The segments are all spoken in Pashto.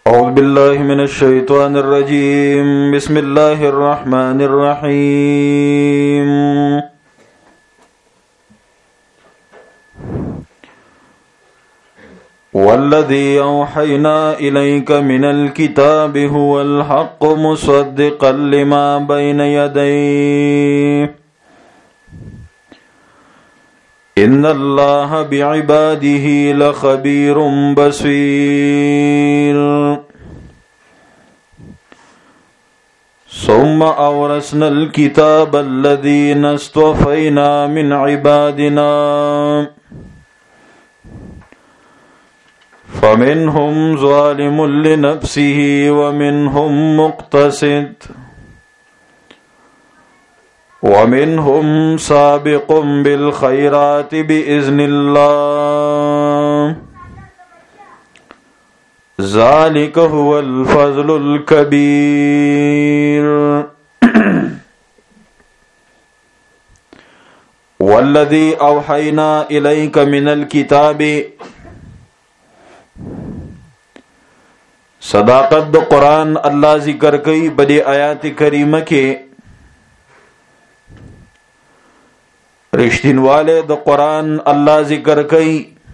أعوذ بالله من الشيطان الرجيم. بسم الله الرحمن الرحيم. والذي أوحينا إليك من الكتاب هو الحق مصدقا لما بين يديه إن الله بعباده لخبير بصير. ثم أورثنا الكتاب الذين اصطفينا من عبادنا فمنهم ظالم لنفسه ومنهم مقتصد ومنهم سابق بالخيرات بإذن الله ذلك هو الفضل الكبير. والذي أوحينا إليك من الكتاب صداقت د قرآن اللہ ذکر کئی بدی آیات کریمہ کے رشتین والے د قرآن اللہ ذکر کئی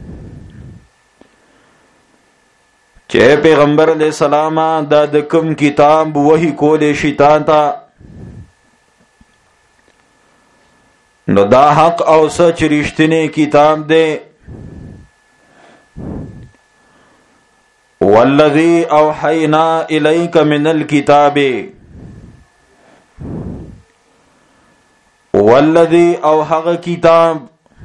چے پیغمبر علیہ السلام دا دکم کتاب وحی کول شیطان تا نو دا حق او سچ رشتنے کتاب دے. والذی اوحینا الیک من الکتاب والذی اوحق کتاب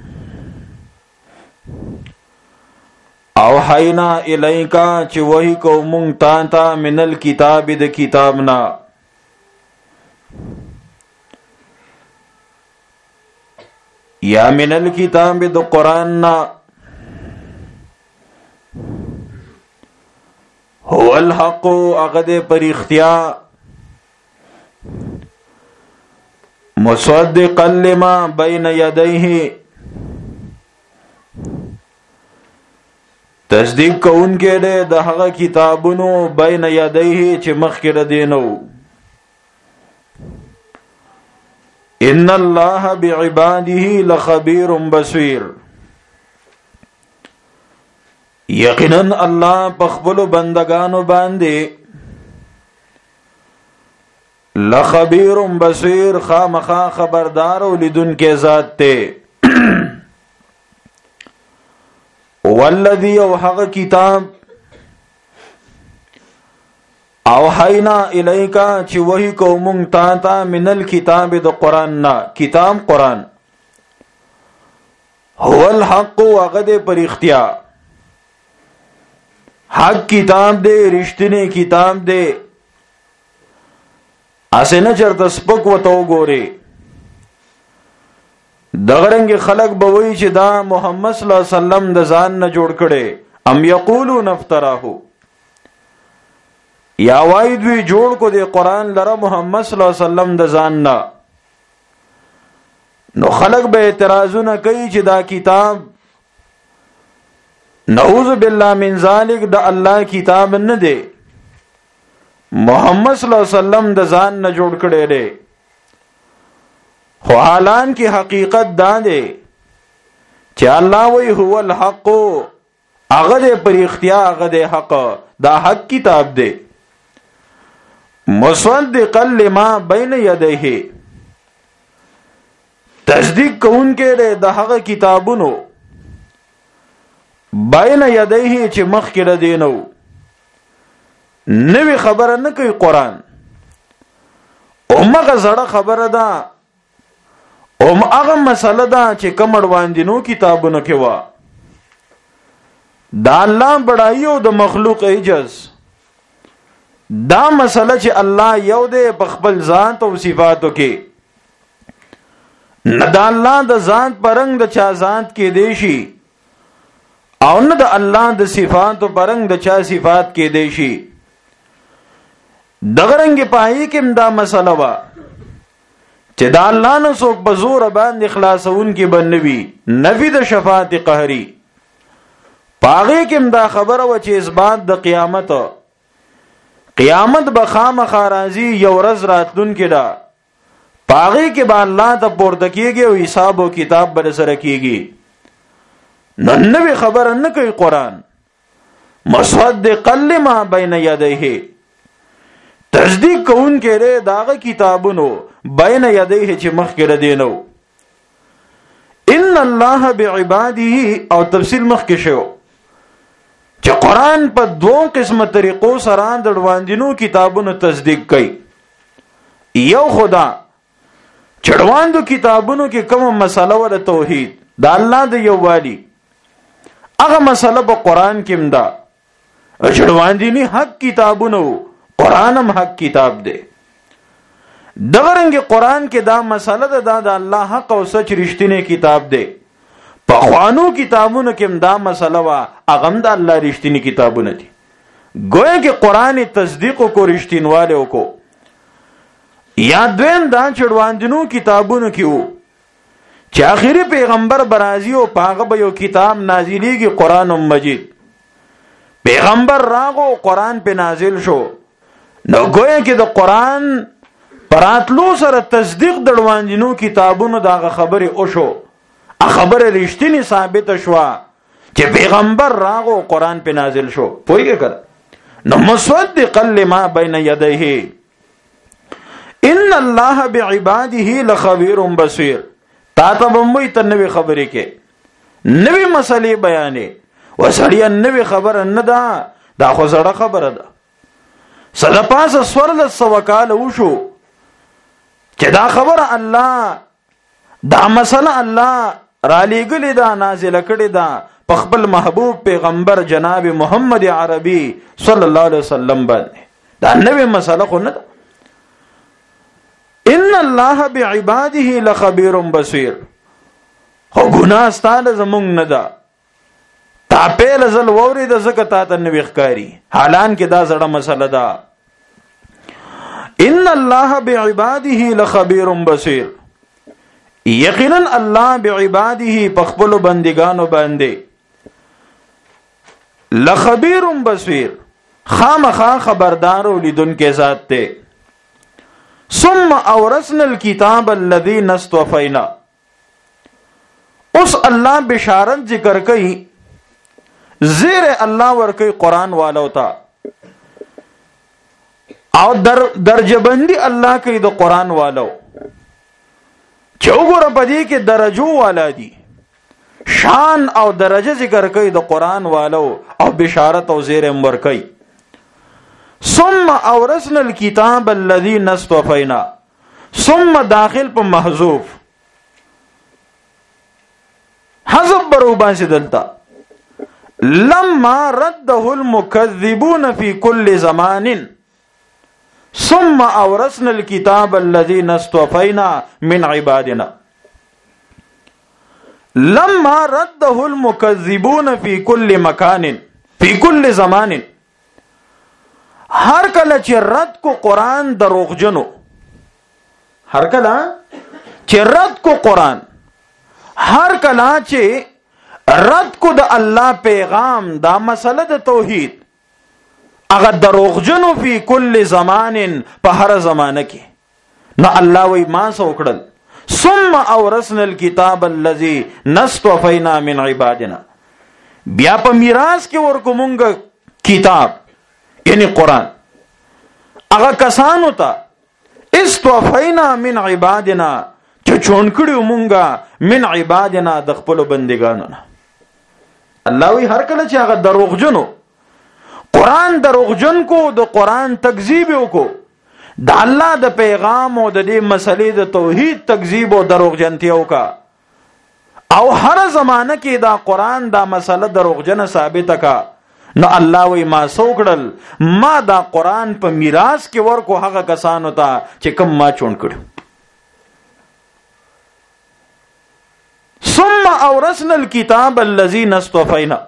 اوحینا الیکا چی وحی کو منگتانتا من الکتاب د کتابنا یا من الکتاب د قرآننا هو الحق اغد پر اختیار مصدقا لما بین یدیہ تصدیق کون کے دے دا هغه کتابونو بین یدیہ چی مخکر دینو. ان اللہ بعباده لخبیر بصیر یقیناً اللہ پخبل بندگانو باندے لخبیر بصیر خامخا خبردار و لدن کے ذات تے. والذی اوحق کتاب اوحینا الیکا چی وحی کو منگتانتا من الکتاب دا قرآن نا کتاب قرآن هو الحق اغد پر اختیار حق کتاب دے رشتنے کتاب دے اسے نہ چرتا سپک و تو گورے دغرنگ خلق بوئی چی دا محمد صلی اللہ علیہ وسلم دا ځان نہ جوڑ کڑے ام یقولون افتراہو یا واید وی جوڑ کو دے قرآن لرا محمد صلی اللہ علیہ وسلم دا ځان نہ نو خلق بے اعتراضو نہ کئی چی دا کتاب نعوذ باللہ من ذالک دا اللہ کتاب نہ دے محمد صلی اللہ علیہ وسلم دا ځان نہ جوڑ کڑے دے. خو حالان کی حقیقت دا دے چی اللہ وی هو الحق اغد پر اختیار اغد حق دا حق کتاب دے مصدقا لما بین یدیہ تصدیق کون کے دے دا حق کتابونو بین یدیہ چی مخکر دینو. نوی خبر نکی قرآن امغا زڑا خبر دا اغا مسئلہ دا چی کمڑواندینو کتابونو کوا دا اللہ بڑائیو دا مخلوق عجز دا مسئلہ چی اللہ یو دے بخبل ذات و صفاتو کے نہ دا اللہ دا ذات پرنگ دا چا ذات کے دیشی او نہ دا اللہ دا صفات و پرنگ دا چا صفات کے دیشی. دغرنگ پائی کم دا مسئلہ وا چې دا الله نه څوک په زور باندې خلاصون کې بنوي نفي د شفاعت قهري پاغه کې دا خبره و چې اثبات د قیامت قیامت به خامخا راځي، یو ورځ راتلونکې ده، پاغي کې به الله ته پورته کېږي او حساب او کتاب به سره کېږي. نو نوې خبره نه کوي قرآن، مصدقا لما بین یدیه، تصدیق کوونکی دی داغه کتابونو بین یدیه چې مخکې دینو. ان الله بعباده، او تفصیل مخکې شو چې قرآن په دوه قسمه طریقو سره د وړاندینو کتابونو تصدیق کوي. یو خدا چړواندو کتابونو کې کومه مسله ول توحید د الله د یووالي، هغه مسله په قرآن کې مدا. چړواندینی حق کتابونو، قرآن هم حق کتاب دی. دغرنګ قرآن کې دا مسله ده د الله حق او سچ رښتینی کتاب دی. په خوانو کتابونو کې دا مسله وا، هغه د الله رښتینی کتابونه دي. گویا کې قرآن تصدیق کو رښتینواله کو. یا دویم دا چړواندینو کتابونو کې وو چې آخري پیغمبر برازي او پاغه به یو کتاب نازلېږي، قرآن مجید. پیغمبر راغو، قرآن په نازل شو. نو گویا کې د قرآن پراتلو سره تصدیق د وړاندینو کتابونو داغه خبره او شو، خبره رښتینی ثابت شو چې پیغمبر راغو، قرآن په نازل شو. پوهیږئ کړه. نو مصدقا لما بین یدیه، ان الله بعباده لخبیر بصیر. تا ته بموي ته نوې خبرې کې نوې مسلې بیانې، وسړیا نوې خبره نه ده، دا خو زړه خبره ده. صد پاسه سورل سوکاله وشو چې دا خبره الله، دا مسله الله را لېږلې ده، نازله کړې ده په خپل محبوب پیغمبر جناب محمد عربي صلی الله علیه وسلم باندې. دا نوې مسله خو نه ده. ان الله بعباده لخبیر بصیر. خو ګناه ستاله زمونږ نه ده، تا پیل زل ووري د زکه تا ته نوې ښکاری، حالان کې دا زړه مسله ده. ان الله بعباده لخبیر بصیر. یقینا الله بعباده په خپل بندگانو باندې لخبیر بصیر، خامخا خبردار او لیدونکو ذات ته. ثم اورثنا الكتاب الذي نستوفینا. اس الله بشارت ذکر کئی، زیر الله ورکی قرآن والو تا، او درجبندی الله کئی د قرآن والو. چوگو رپدی کے درجو والا دی، شان او درجه ذکر کئی د قرآن والو، او بشارت او زیر امور کئی. ثم اورثنا الكتاب الذي نستوفینا. ثم داخل په محذوف، حذف بروبان سے دلتا. لما رده المكذبون في كل زمان ثم اورثنا الكتاب الذي نستوفينا من عبادنا. لما رده المكذبون في كل مكان في كل زمان. هر کله چې رد کو قرآن دروغجنو، هر کله چې رد کو قرآن، هر کله چې رد کو د الله پیغام، دا مسله د توحید، اگر دروغجنو فی کل زمان، په هر زمانه کې. نو الله وی ما سو کړل. ثم اورثنا الكتاب الذي نستوفینا من عبادنا. بیا په میراث کې ورکو مونږ کتاب، یعنی قرآن، هغه کسانو ته استوفینا من عبادنا، چې چون کړیو مونږه من عبادنا د خپل بندگانو نه. الله وی هر کله چې هغه دروغجنو قرآن دروغجن کو، د قرآن تکذیب وکړو، د الله د پیغام او د دې مسلې د توحید تکذیب او دروغجنتیا وکړه، او هر زمانه کې دا قرآن دا مسله دروغجنه ثابته کا. نو الله وی ما سوکړل، ما دا قرآن په میراث کې ورکو هغه کسانو ته چې کوم ما چون کړو. ثم اورثنا الكتاب الذي نستوفینا.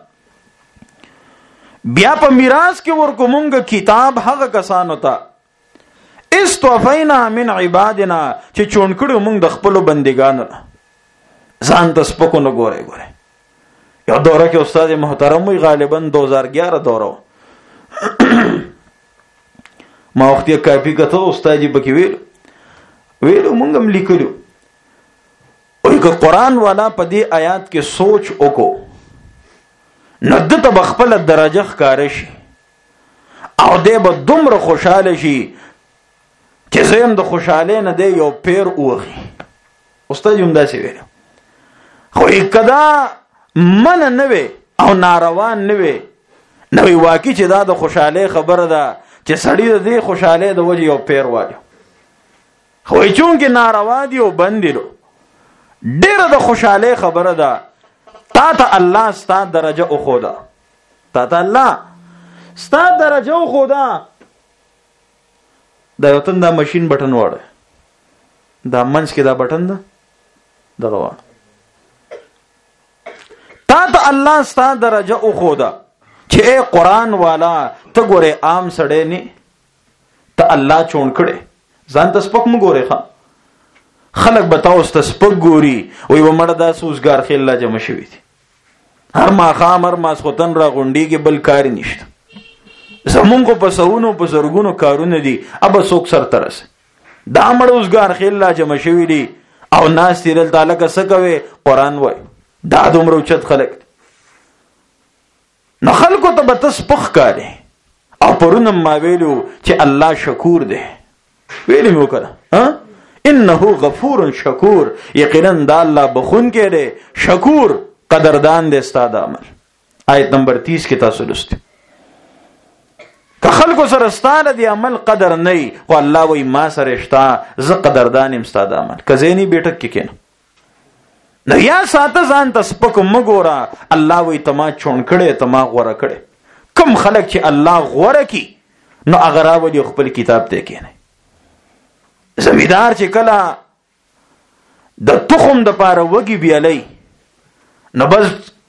بیا په میراث کې ورکو مونږ کتاب هغه کسانو ته استوفینا من عبادنا، چې چون کړو مونږ د خپل بندګانو نه. ځان ته سپکو نه ګوره. یو دوره کې استاد محترم وی، غالبا 2011 دوره، ما وختي کاپی کته استاد پکې ویلو مونږ هم لیکلو او که قرآن والا په دې آیات کې سوچ وکړو نو دته بخپل درجه ښکار شي او دې به دومره خوشاله شي چې زم د خوشاله نه دی یو پیر اوخي استاد هم داسې ویل خو کدا من نه وي او ناروان نه وي نو واقعي چې دا د خوشاله خبره ده چې سړی د خوشاله د وجه یو پیر وایي خو چون کې ناروا دی او بندلو ډېر د خوشاله خبره ده تا ته الله ستا درجه او خدا تا ته الله ستا درجه او خدا دا یو تن دا ماشين بٹن وړه دا منځ کې دا بٹن ده دغه وړه تا ته الله ستا درجه او خدا چې قرآن والا ته ګوره عام سړی نه ته الله چون کړي ځان ته سپک مو ګوره ښا خلق بتاو ست سپک ګوري وي ومړه دا سوزګار خل لا جمع شوی دي هر ما خام هر ما سخوتن را غونډي کې بل کار نشته زمون کو پسونو په زرګونو کارونه دي اب سوک سر ترس دا مړ اوسګار خل لا جمع شوی دي او ناس تیرل تعالی کا سکوي قرآن وای دا دومره چت خلق نو خلکو ته بتس پخ کاری او پرونم ما ویلو چې الله شکور دی ویلی مو کړه ها انه غفور شکور یقینا دا الله بخون کې دی شکور قدردان دی استاد عمل آیت نمبر 30 کې تاسو لوستئ که خلکو سره ستاره دی عمل قدر نه او الله وای ما سره شتا ز قدردان ام استاد عمل کزینی بیٹک کې کین نو یا ساته ځان تاسو پکم مګورا الله وای تما چون کړي تما غوړه کړي کم خلک چې الله غوړه کی نو اگر راوړي خپل کتاب ته کینه زمیدار چې کله د تخم د پاره وږي بیالي نو بس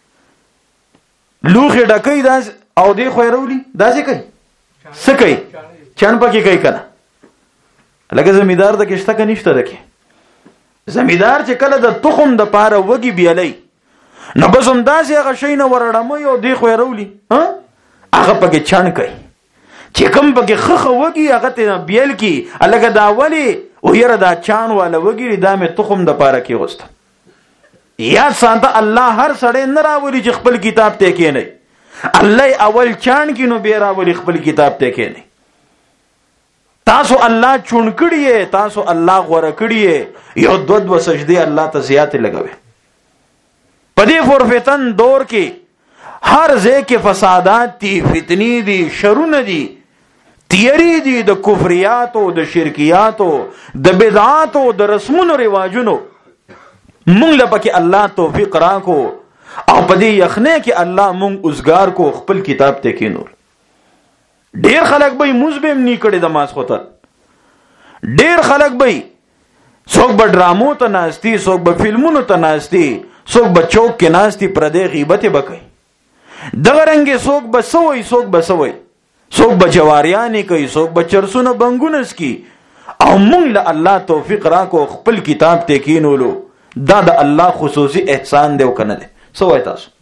لوخه ډکې داس او دی خو وروړي داسې کوي سکه چن پکې کوي کنه لکه زمیدار د کشته کې نشته دکې زمیدار چې کله د تخم د پاره وږي بیالي نو بس هم داسې هغه شي نه ورړم یو دی خو وروړي ها هغه پکې چن کوي چې کوم پکې خخه وږي هغه ته بیل کی الګه دا ولی او یره دا چان والا وږي دا مې تخم د پاره کې غوست یا سانته الله هر سړی نه راولي چې خپل کتاب ته کې نه الله اول چان کې نو به راولي خپل کتاب ته کې نه تاسو الله چون کړی تاسو الله غوړه کړی یو دود و سجدي الله ته زیات لګوي پدې فورفتن دور کې هر ځای کې فسادات دي فتنی دي شرونه دي تیری دي د کفریات او د شرکیات او د بدعات او د رسمونو رواجونو مونږ له پکې الله توفیق راکو او پدې یخنه کې الله مونږ اوسګار کو خپل کتاب ته کې نور ډیر خلک به مزبم نی کړي د ماس خوته ډیر خلک به څوک به ډرامو ته ناشتي څوک به فلمونو ته ناشتي څوک به چوک کې ناشتي پردې غیبت وکړي دغه رنګه څوک به سوي څوک به سوي څوک به جواریانی کوي څوک به چرسونه بنګونس کی او مونږ له الله توفیق راکو خپل کتاب ته کینولو دا د الله خصوصي احسان دی او کنه دی سوای تاسو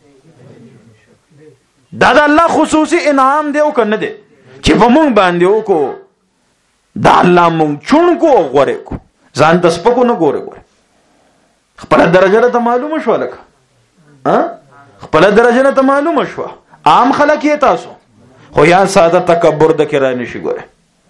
دا د الله خصوصي انعام دی او کنه دی چې په مونږ باندې وکړو دا الله مونږ چون کو غوړې کو ځان د سپکو نه ګوره خپل درجه ته معلومه شو لکه ها خپل درجه ته معلومه شو عام خلک یې تاسو خو یا ساده تکبر د کرا نشي ګوره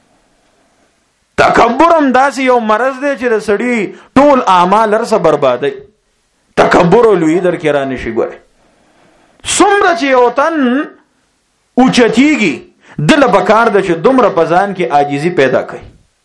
تکبر هم داسې یو مرض دی چې د سړي ټول اعمال ارسه بربادي تکبر لوی در کرا نشي ګوره څومره چې یو تن اوچتیږي دل بکار د چې دومره پزان کې عاجزي پیدا کوي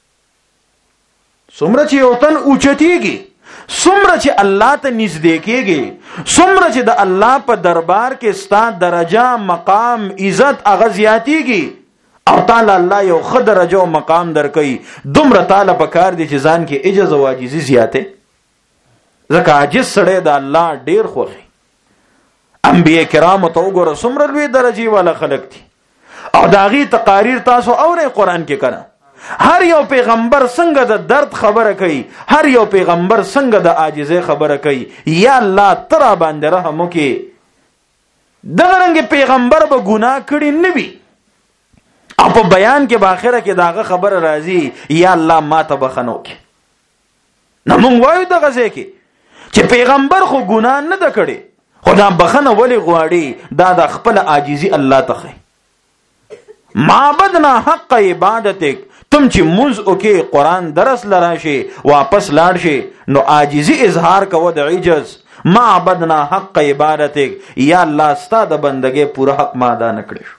څومره چې یو تن اوچتیږي څومره چې الله ته نږدې کېږي څومره چې د الله په دربار کې ستا درجه مقام عزت هغه زیاتېږي او تعالی الله یو ښه درجه او مقام درکوي دومره تعالی په کار دی چې ځان کې عجز او عاجزي زیاته ځکه عاجز سړی د الله ډیر خوښي انبیاء کرام ته وګوره څومره لوی درجه والا خلک دي او د هغې تقاریر تاسو اورئ قرآن کې کنه هر یو پیغمبر څنګه د درد خبره کوي هر یو پیغمبر څنګه د عاجزۍ خبره کوي یا الله ترا باندې رحم وکړي دغه رنګ پیغمبر به ګناه کړی نه وي او په بیان کې باخره کې داغه خبر راځي یا الله ما ته بخنو کې. نو موږ وایو دغه ځکه چې پیغمبر خو ګناه نه د کړي، خدا بخنه ولی غواړي دا د خپل عاجزي الله ته خي. معبدنا حق عبادتک، تم چې موز اوکي قرآن درس لراشي واپس لاړ شي نو عاجزي اظهار کوو د عجز. معبدنا حق عبادتک، یا الله ستا د بندګۍ پوره حق ما ادا نه کړی.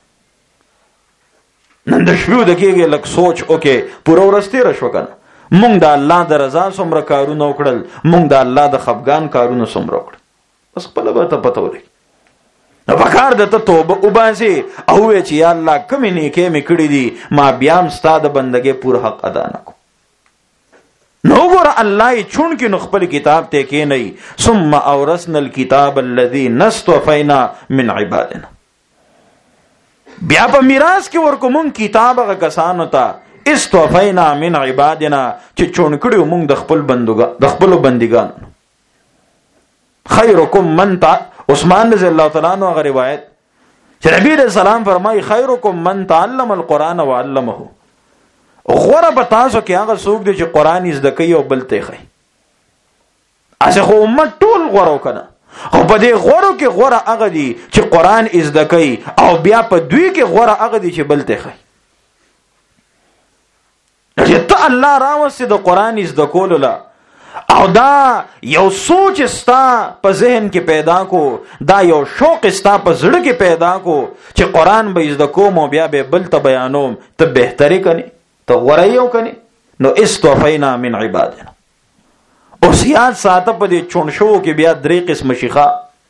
نن د شپو د کېږي لک سوچ اوکي پوره ورځ تېره شوه کنه. مونږ د الله د رضا څومره کارونه وکړل، مونږ د الله د خفګان کارونه څومره وکړل، بس خپله به ته پته ولګي. نو پکار ده ته توبه وباسې او ووایې چې یا الله کومې نیکۍ مې کړي دي ما بیا هم ستا د بندګۍ پوره حق ادا نه کړو. نو وګوره الله یې چون کې نو خپل کتاب ته کېنوي. ثم اورثنا الکتاب الذي نستوفینا من عبادنا، بیا په میراث کې ورکو مونږ کتاب هغه کسانو ته استوفینا من عبادنا چې چون کړیو مونږ د خپلو بندګانو. خیرکم من عثمان رضی الله تعالی عنہ هغه روایت چې نبی رسول سلام فرمایي خیرکم من تعلم القرآن وعلمه، غوره په تاسو کې هغه څوک دی چې قرآن زده کوي او بل ته ښيي. اسه خو امت ټول غوره کنه، خو په دې غورو کې غوره هغه دي چې قرآن زده کوي او بیا په دوی کې غوره هغه دي چې بل ته ښيي. چې ته الله راوستې د قرآن زده کولو له او دا یو سوچ استا په ذهن کې پیدا کو، دا یو شوق استا په زړه کې پیدا کو چې قرآن به زده کوم او بیا به بل ته بیانوم، ته بهتري کني، ته غوره یو کني. نو استوفینا من عبادنا. اوس یاد ساته په دې چون شو کې بیا درې قسم شيخه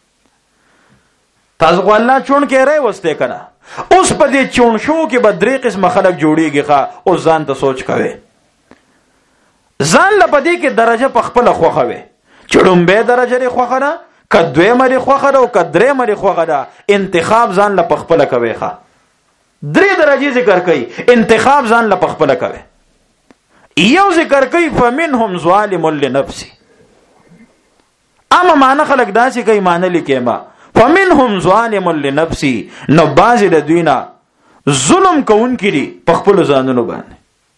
تاسو کو الله چون کې راي وسته کنه. اوس په دې چون شو کې به درې قسم خلک جوړيږي ښا. او ځان ته سوچ کوي، ځان لپاره کې درجه په خپل خوخه وي. چړمبه درجه لري خوخه نه، کدوې مری خوخه ده او کدرې مری خوخه ده. انتخاب ځان لپاره خپل کوي ښا. درې درجه ذکر کوي، انتخاب ځان لپاره خپل کوي. یو ذکر کوي فمنهم ظالم لنفسه، اما معنا خلق داسې کوي معنا لیکي ما فمنهم ظالم لنفسه، نو بعض د دوینا ظلم کوون کړي په خپل ځانونو باندې.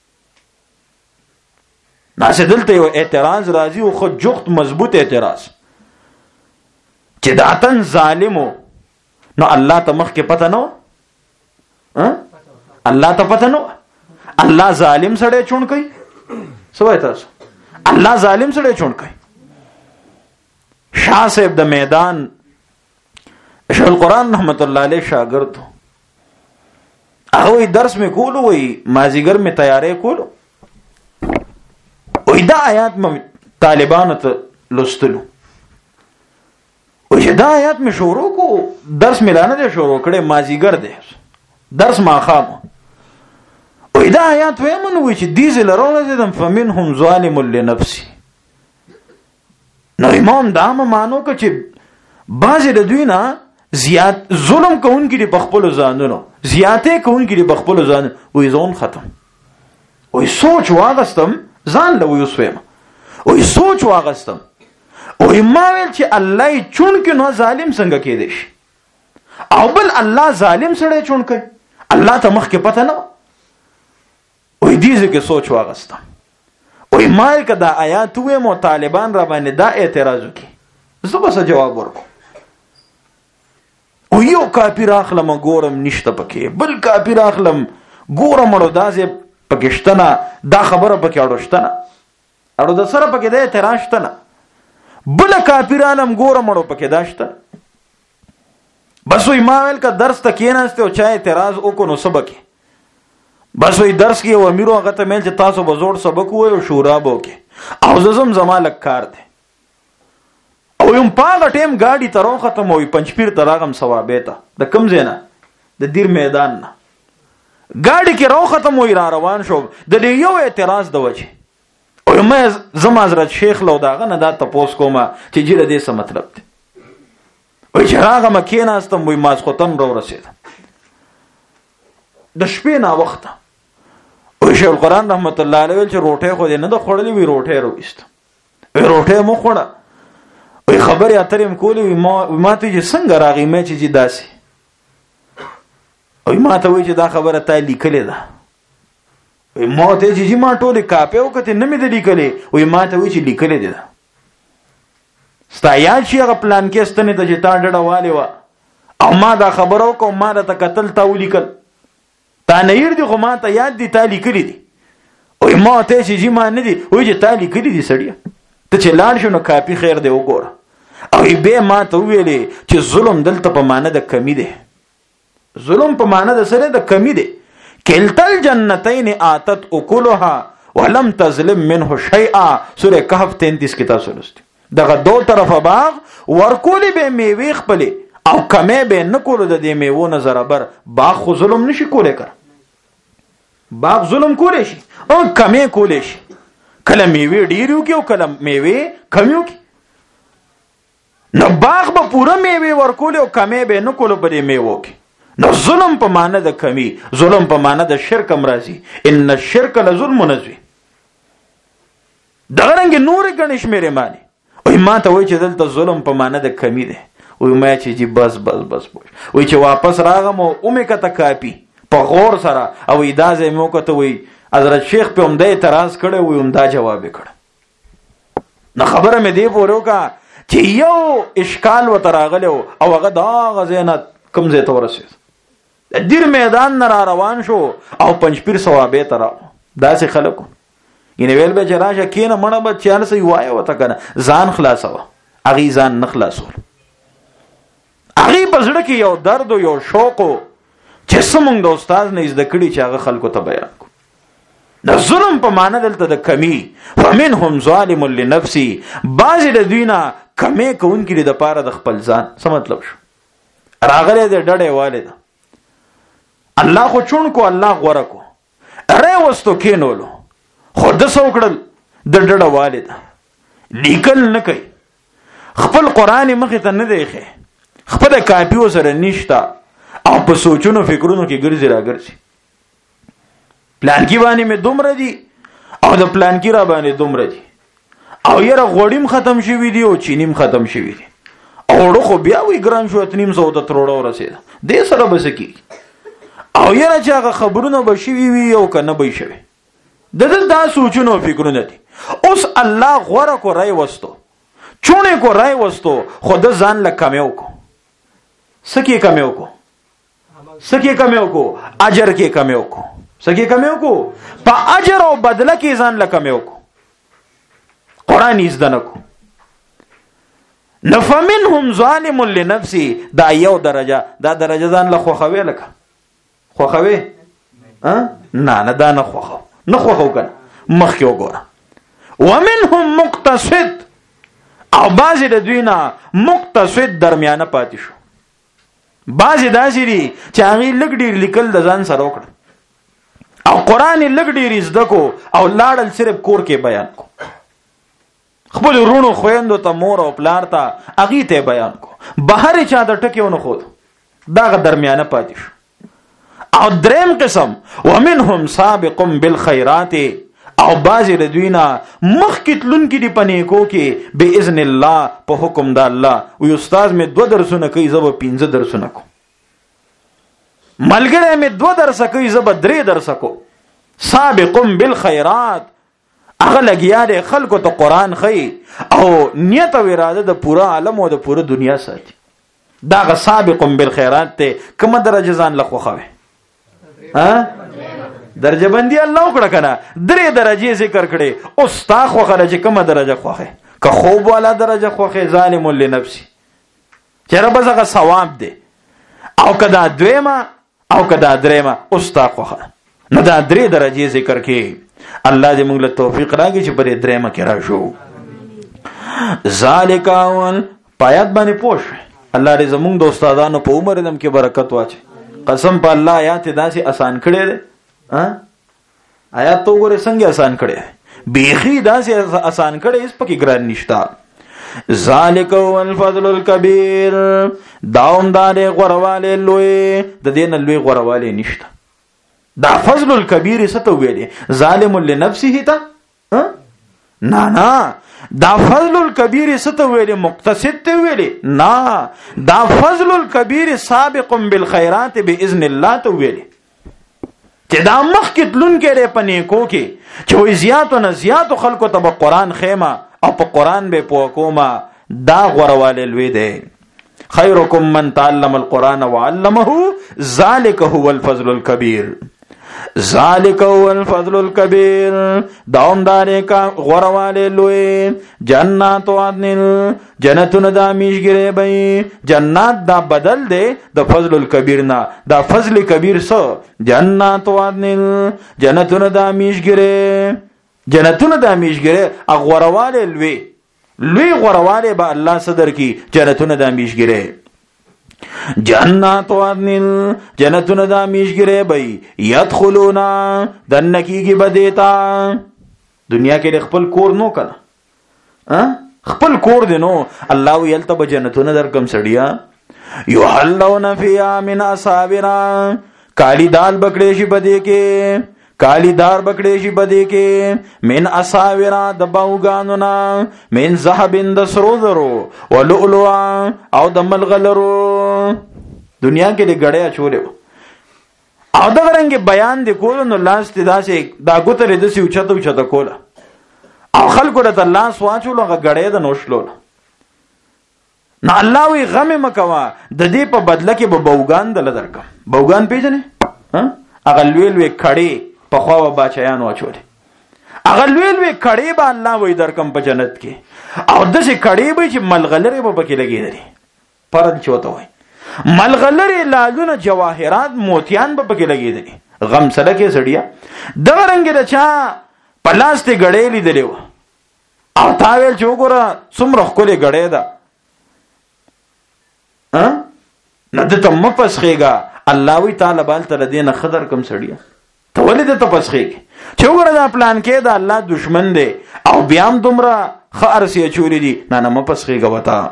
ناسه دلته یو اعتراض راځي او خو جوخت مضبوط اعتراض چې داتن ظالمو نو الله ته مخ کې پته نو الله ته پته نو الله ظالم سره چون کوي. سوای تاسو الله ظالم سره چون کوي. شاه صاحب د میدان شیخ القرآن رحمت الله علیه شاګرد هغه درس می کولو وی مازیګر می تیارې کولو وی دا آیات م طالبانو ته لوستلو وی دا آیات می شروع کو درس ملانه دې شروع کړي مازیګر دې درس ما خام وی دا آیات ویمن وی چې دیز لرونه دم فمنهم ظالم لنفسه. نو امام دا مانو که چې بعضې د دوی نه زیات ظلم کوونکي دي په خپلو ځانونو، زیاتې کوونکي دي په خپلو ځانونو. وی ځون ختم وی سوچ واغستم ځان له وی وسویم وی سوچ واغستم وی ما ویل چې الله یې چون کې نو ظالم څنګه کېدی شي او بل الله ظالم سره چون کوي الله ته مخکې پته نه وی دې کې سوچ واغستم وی ما که دا آیات ویم او طالبان را باندې دا اعتراض وکړي زه به جواب ورکوم. او یو کاپیر اخلم ګورم نشته پکې، بل کاپیر اخلم ګورم اړو داسې پکې شته نه، دا خبره پکې اړو شته نه، اړو د سره پکې دا اعتراض شته نه، بل کاپیرانم ګورم اړو پکې دا شته. بس وی ما ویل که درس ته کېناسته او چا اعتراض وکړو نو سبق بس وی درس کې او امیرو هغه ته مل چې تاسو به زوړ سبق وایو او شورا به وکړي او زم زما لک کار دی او یم پاغه ټیم گاډي ترو ختم وي پنځپیر تراغم ثوابه ته د کم زینا د دیر میدان نه گاډي کې رو ختم وي را روان شو د یو اعتراض د وجه او مې زما حضرت شیخ لو داغه نه دا تپوس کومه چې جره دې څه مطلب دی وای چې هغه مکینه استم وي ماسختن رو رسید د شپې نه وخت او شیخ القرآن رحمت الله علیه چې روټه خو دې نه د خړلې وی روټه رويست روټه مو خوړه وی خبرې اترې م کولې ما ته چې څنګه راغی مې چې داسې او ما ته وایي چې دا خبره تا لیکلې ده. وایي ما ته چې ما ټولې کاپې وکتې نه مې ده لیکلې. وایي ما ته وایي چې لیکلې دي ده. ستا یاد شي هغه پلان کې ستنې ته چې تا ډډه والې وه او ما دا خبره وکړه ما راته کتل تا ولیکل. تا نه هېر دي خو ما ته یاد دي تا لیکلي دي. وایي ما ته چې جي ما نه دي. وایي چې تا لیکلي دي سړیه. ته چې لاړ شو نو کاپي خیر دی وګوره. او بیا ما ته وویلې چې ظلم دلته په معنی د کمی دی. ظلم په معنی د سره د کمی دی. کلتا الجنتین آتت اکلها ولم تظلم منه شیئا. سوره کهف 33 کې تاسو لوستي. دغه دو طرفه باغ ورکولې به میوې خپلې او کمې به نه کولو د دې میوو نه زرابر. باغ خو ظلم نشي کولی کړ. باغ ظلم کولی شي او کمې کولی شي. کله میوې ډېرې وکړي او کله میوې کمې وکړي. نو باغ به پوره میوې ورکولې او کمې به نه کولو په دې میوو کې. نو ظلم په معنی د کمی، ظلم په معنی د شرک هم راځي. ان الشرک لظلم نزوي. دغه رنګ نور ګڼې شمېرې معنی. وایي ما ته وایي چې دلته ظلم په معنی د کمی دی. وایي ما چې جی بس بس بس وایي چې واپس راغم او مې کته کاپي په غور سره او دا ځای مې وکته. وایي حضرت شیخ په همدا اعتراض کړی. وایي همدا جواب یې کړ. نو خبره مې دې پورې وکړه چې یو اشکال ورته راغلی او هغه د هغه ځای نه کوم ځای ته ورسېد. د دیر میدان نه را روان شو او پنجپیر صوابې ته راغلو. داسې خلکو یعنې ویل به چې راشه کښېنه مړه به چیان څه وایه ورته که نه ځان خلاصوه. هغې ځان نه خلاصول. هغې په زړه کې یو درد و یو شوق و چې څه مونږ د استاد نه زده کړي چې هغه خلکو ته بیان کړو. د ظلم په معنی دلته د کمی. فمنهم ظالم لنفسي. بعضې د دوی نه کمی کوونکي دي د پاره د خپل ځان. څه مطلب شو؟ راغلی دی ډډې والې ده. الله خو چون کو الله غوره کو ری وستو کینولو خو د څه وکړل د ډډه والې ده. لیکل نه کوي. خپل قرآن مخې ته نه دی ایښی. خپله کاپي ورسره نشته او په سوچونو فکرونو کې ګرځي را ګرځي. پلانکي باندې مې دومره دي او د پلانکي را باندې دومره دي او یاره غوړي ختم شوي دي او چینی ختم شوي دي. اوړه خو بیا وایي ګران شو 300 د تروړه ورسېده. دې سره به څه کېږي؟ او یاره چې هغه خبرونه به شوي وي او که نه به شوي. د ده دا سوچونه او فکرونه دي. اوس الله غوره کو رای وستو چونې کو رای وستو خو د ځان له کمې وکړو. څه کې کمې وکړو؟ څه کې کمې وکړو؟ اجر کې کمې وکړو. څه کې کمې وکړو؟ په اجر او بدله کې ځان له کمې وکړو. قرآن یې زده نه کړو. نفمنهم ظالم لنفسي. دا یو درجه. دا درجه ځان له خوښوي لکه خوښوي؟ نه دا نه خوښو. نه خوښو کنه مخکې وګوره. ومنهم مقتصد. او بعضې د دوی نه مقتصد درمیانه پاتې شو. بعضې داسې دي چې هغې لږ ډېر لیکل د ځان سره وکړه او قرآن یې لږ ډېر زده کو او لاړل صرف کور کې بیان کو. خپل ورونو خویندو ته مور او پلار ته هغې ته بیان کو. بهر چا د ټکې ونه ښود. دغه درمیانه پاتې شو. او دریم قسم ومنهم سابق بالخیرات. او بعضې د دوی نه مخکې تلونکي دي په نیکو کې باذن الله په حکم د الله. وی استاد مې 2 درسونه کوي زه به 15 درسونه کوم. ملګری مې 2 درسه کوي زه به 3 درسه کوم. سابق بالخیرات. هغه لګیا دی خلکو ته قرآن ښیي او نیت او اراده د پوره عالم او د پوره دنیا ساتي. دغه سابق بالخیرات ته کومه درجه ځان له خوښوي؟ درجه بندي الله وکړه کنه. 3 درجې ذکر کړي. اوس تا خوښه چې کومه درجه خوښه؟ که خوب والا درجه خوښه ظالم لنفسي چې رب زغه ثواب دی او کدا دویمه او کدا دریمه اوس تا خوښه. نو دا 3 درجې ذکر کړي. الله دې موږ له توفیق راکړي چې پرې دریمه کې راشو. ذالک اول پایات باندې پوښ. الله دې زموږ د استادانو په عمر دم کې برکت واچي. قسم په الله آیات داسې آسان کړي دي. آیات تو ګوره څنګه آسان کړي. بیخي داسې آسان کړي اس پکې ګران نشتا. ذالک والفضل الکبیر. داوم دار غرواله لوی د دین لوی غرواله نشته. دا فضل الکبیر څه ته ویلي؟ ظالم لنفسه ته نه دا فضل الکبیر ست ویلې مقتصد ته ویلې نه دا فضل الکبیر سابق بالخيرات باذن الله ته ویلې چې دا مخکې تلون کې پنې کو کې چې وې زیاتو نه زیاتو خلکو ته قرآن خیمه او په قرآن به پوکوما دا غورواله لوی دی خیرکم من تعلم القرآن وعلمه ذلك هو الفضل الكبير ذالک هو الفضل الكبير داوم دارے کا غورواله لوی جنات عدن جنتون دا میشگره بئی جنات دا بدل دے دا فضل الكبير نا دا فضل کبیر سو جنات عدن جنتون دا میشگره جنتون دا میشگره غورواله لوی غورواله با الله صدر کی جنتون دا میشگره جنات عدن جنتون دا میشگره بئی یدخلونا دنکی کی بدیتا دنیا کې خپل کور نو کنا خپل کور دی نو الله ویلته به جنتون در کم سړیا یحلون فیها من اصابرا کالی دال بکړې شي بده کې کالی دار بکړې شي بده کې من اصابرا د باوګانونا من ذهب د سرو زرو ولؤلؤ او د ملغلرو دنیا کې د غړې اچولې او دا رنګ بیان دی کول نو لاس ته داسې دا ګوتره د سی اوچته کوله او خلکو د الله سواچولو غړې د نوشلول نه الله وی غم مکوا د دې په بدله کې به بوغان دل درکم بوغان پیژنې هغه لوی کړي په خوا بچیان واچولې هغه لوی کړي به الله وی درکم په جنت کې او دسه کړي به چې ملغلره به پکې لګیدلې پرد چوته وای ملغلره لالونه جواهرات موتیان به پکې لګیدلې غم سره کې سړیا د رنگ د چا پلاسټیک غړې لیدلې او تاویل چوغره څومره خولې غړې ده نه د ته مپسخېګا الله وی تعالی بال تر دینه خضر کم سړیا ته ولې د ته پسخېګ چوغره دا پلان کې دا الله دشمن دی او بیا هم دومره خارسي چولې دي نه مپسخېګا وتا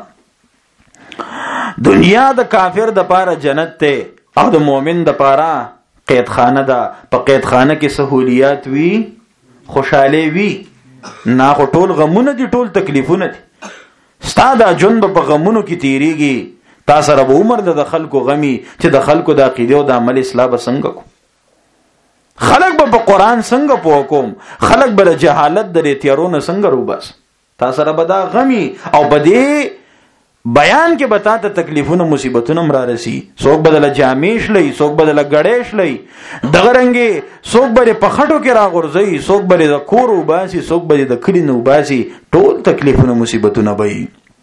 دنیا د کافر د پاره جنت ته او د مؤمن د پاره قید خانه ده په قید خانه کې سہولیات وی خوشاله وی نه ټول غمونه دي ټول تکلیفونه دي ستاده جون په غمونو کې تیریږي تاسو رب عمر د خلکو غمی چې د خلکو د عقیده او د عمل اصلاح بسنګ کو خلک به قرآن څنګه پوکوم خلک به جهالت د تیارونه څنګه روباس تاسو رب دا غمی او بده بیان کې بتا ته تکلیفونه مصیبتونه مرارسي څوک بدل جامیش لای څوک بدل غړېش لای دغه رنګي څوک به په خټو کې راغورځي څوک به د کور وباسي څوک به د کلی نو باسي ټول تکلیفونه مصیبتونه وي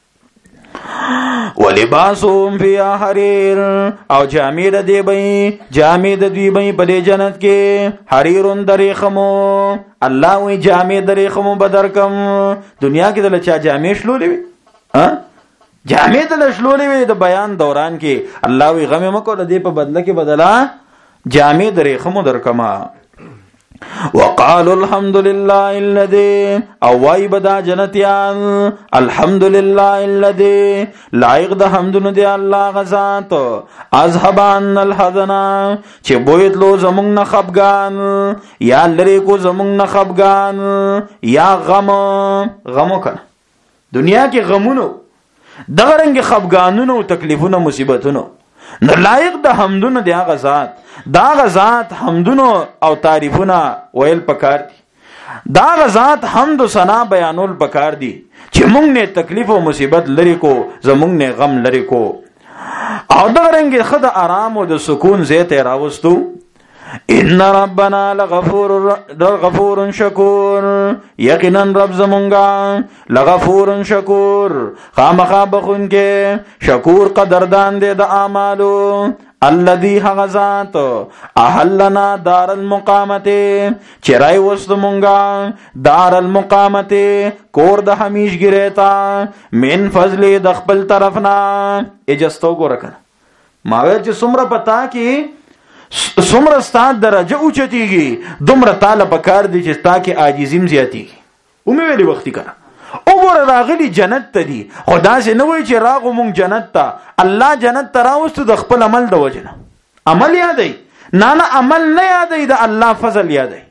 ولباسهم فيها حرير او جامې د دی بې جامې د دوی بې په جنت کې حرير دريخمو الله وی جامې دريخمو بدرکم دنیا کې د لچا جامې شلولې وي جامې د لشلولې وي د بیان دوران کې الله وی غم مکو د دې په بدله کې بدلا جامې دريخمو درکما وقالوا الحمد لله الذي او وای بدا جنتیان الحمد لله الذي لایق د حمدونه دی الله غزاد اذهبان الحزن چې بویتلو زمونږ نه خفغان یا لری کو زمونږ نه خفغان یا غم کړه دنیا کې غمونو دغه رنګ خفغانونو تکلیفونو مصیبتونو نو لایق د حمدونه دی هغه ذات دا غزاد حمدونو او تعریفونه ویل پکار دي دا غزاد حمد و ثنا بیانول پکار دي چې موږ نه تکلیف او مصیبت لري کو زموږ نه غم لري کو او دا رنګ خد آرام او د سکون زیت راوستو ان ربنا لغفور شکور یقینا رب زمونږه لغفور شکور خامخا بخون کې شکور قدردان دې د اعمالو الذي غزات احلنا دار المقامت چرای وست مونږه دار المقامت کور د همیش ګریتا من فضل د خپل طرفنا اجستو ګورکه ما ویل چې څومره پتا کې څومره ستاد درجه اوچتیږي دومره تعالی په کار دي چې تا کې عاجزیم زیاتیږي او مې ویلي وختي کړه او ګور راغلی جنت ته دي خدا سي نه وای چې راغو مونږ جنت ته الله جنت ته راوستو د خپل عمل د وجنه عمل یادای نه عمل نه یادای د الله فضل یادای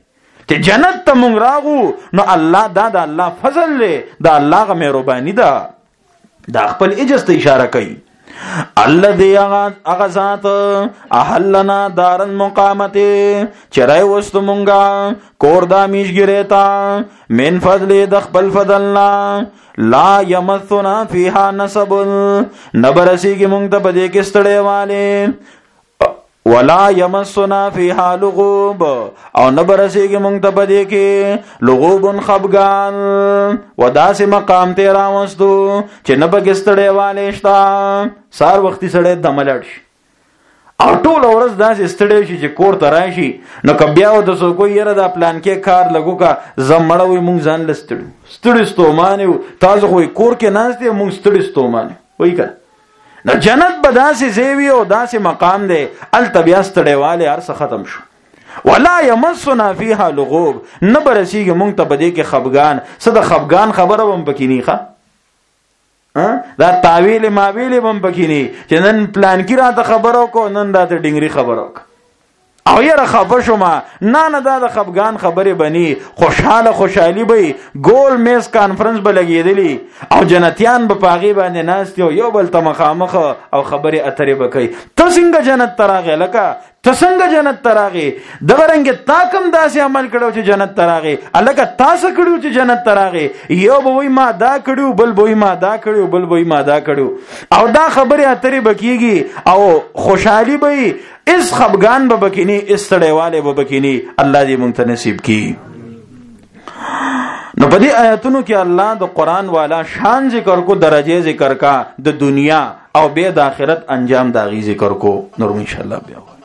چې جنت ته مونږ راغو نو الله دا د الله فضل دی، دا الله غ مهرباني ده. دا خپل اجز ته اشاره کوي. الذي اغذات احلنا دار المقامت چرای وست مونږه کور دا میشګری تا من فضل د خپل فضلنا لا یمثنا فیها نسب نبرسی کی مونږ ته بده کې ستړی والے ولا یمسنا فیها لغوب او نبرسی کی مونږ ته بده کې لغوب خفغان وداس مقام ته راوستو چې نه بګ ستړی والے شتا سار وختي سړی دملړ شي او ټول ورځ داسې ستړی شي چې کور ته راشي نو کبیا و د سو کوی یره دا پلان کې کار لګو کا زمړوي مونږ ځان لستړو ستومانه تاسو خو کور کې ناشته مونږ ستړي ستومانه وای کړه. نو جنت به داسې زیوی او داسې مقام دی ال طبيعت ستړیواله ارس ختم شو. ولا يمسنا فيها لغوب نبرسیږي مونږ ته بده کې خفغان صد خفغان خبره هم پکې نه دا تعویل ماویل هم پکې نه چې نن پلان کې راته خبرو کو نن دا ته ډنګري خبرو او یره خبر شوما نه دا د خفغان خبره بني خوشحالي به ګول میز کانفرنس به لګیدلی او جنتیان به پاغي باندې ناستي یو بل ته مخامخ او خبره اترې بکای. ته څنګه جنت تراغه لکه ته څنګه جنت تراغه دغرنګ تا کم داسې عمل کړو چې جنت تراغه الکه تاسو کړو چې جنت تراغه یو به وای ما دا کړو بل به وای ما دا کړو بل به وای ما دا کړو او دا خبره اترې بکیږي او خوشحالي به اس خفغان به بکینی اس تړیواله به بکینی. الله دې مونږ ته نصیب کړي. نو په دې آیاتونو کې الله د قران والا شان ذکر کو درجه ذکر کا د دنیا او به د آخرت انجام دا غي ذکر کو. نور ان شاء الله بیا